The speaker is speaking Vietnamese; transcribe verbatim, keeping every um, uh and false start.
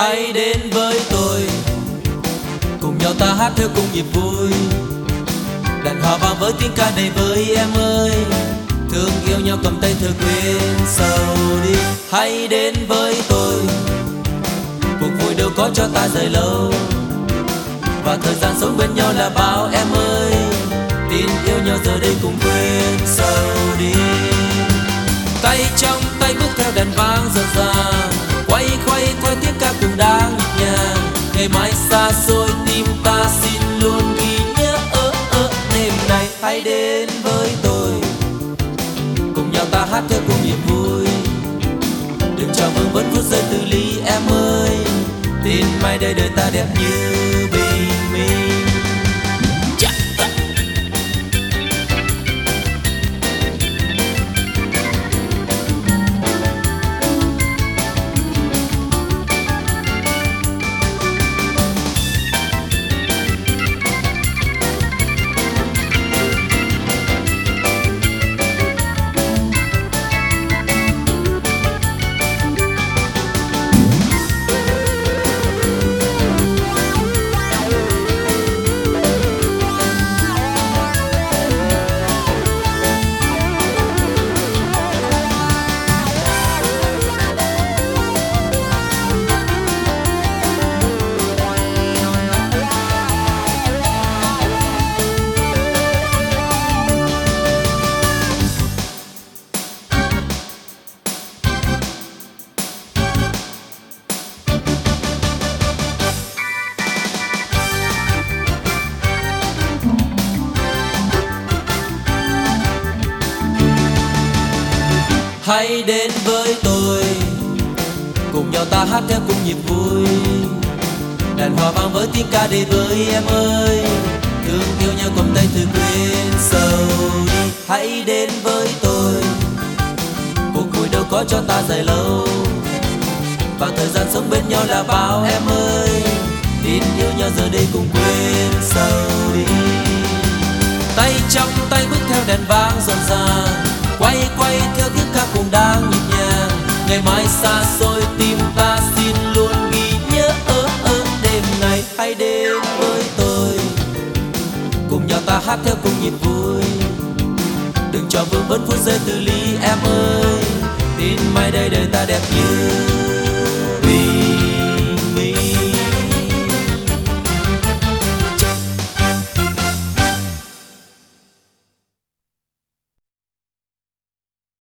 hãy đến với tôi, cùng nhau ta hát theo cùng nhịp vui. Đàn hòa vang với tiếng ca đầy vơi em ơi, thương yêu nhau cầm tay thơ quên sầu đi. Hãy đến với tôi, cuộc vui đâu có cho ta rời lâu, và thời gian sống bên nhau là bao em ơi, tin yêu nhau giờ đây cùng quên sầu đi. Tay trong tay bước theo đàn vang rộn ràng, quay quay theo tiếng ca cùng đang nhịp nhàng. Ngày mai xa xôi tim ta xin luôn ghi nhớ ơ ơ đêm này. Hãy đến với tôi, cùng nhau ta hát theo cùng niềm vui. Đừng chào mừng vẫn phút giây từ ly em ơi, tin mai đây đời ta đẹp như bình minh. Hãy đến với tôi, cùng nhau ta hát theo cùng nhịp vui. Đàn hòa vang với tiếng ca đầy vơi em ơi, thương yêu nhau cầm tay từ quên sầu đi. Hãy đến với tôi, cuộc vui đâu có cho ta dài lâu, và thời gian sống bên nhau là bao em ơi, tin yêu nhau giờ đây cùng quên sầu đi. Tay trong tay bước theo đàn vang rộn ràng, quay quay theo tiếng ca cùng đang nhịp nhàng. Ngày mai xa xôi tim ta xin luôn ghi nhớ ơ ơ đêm này. Hãy đến với tôi, cùng nhau ta hát theo cùng nhịp vui. Đừng cho vương vấn phút giây từ ly em ơi, tin mai đây đời ta đẹp như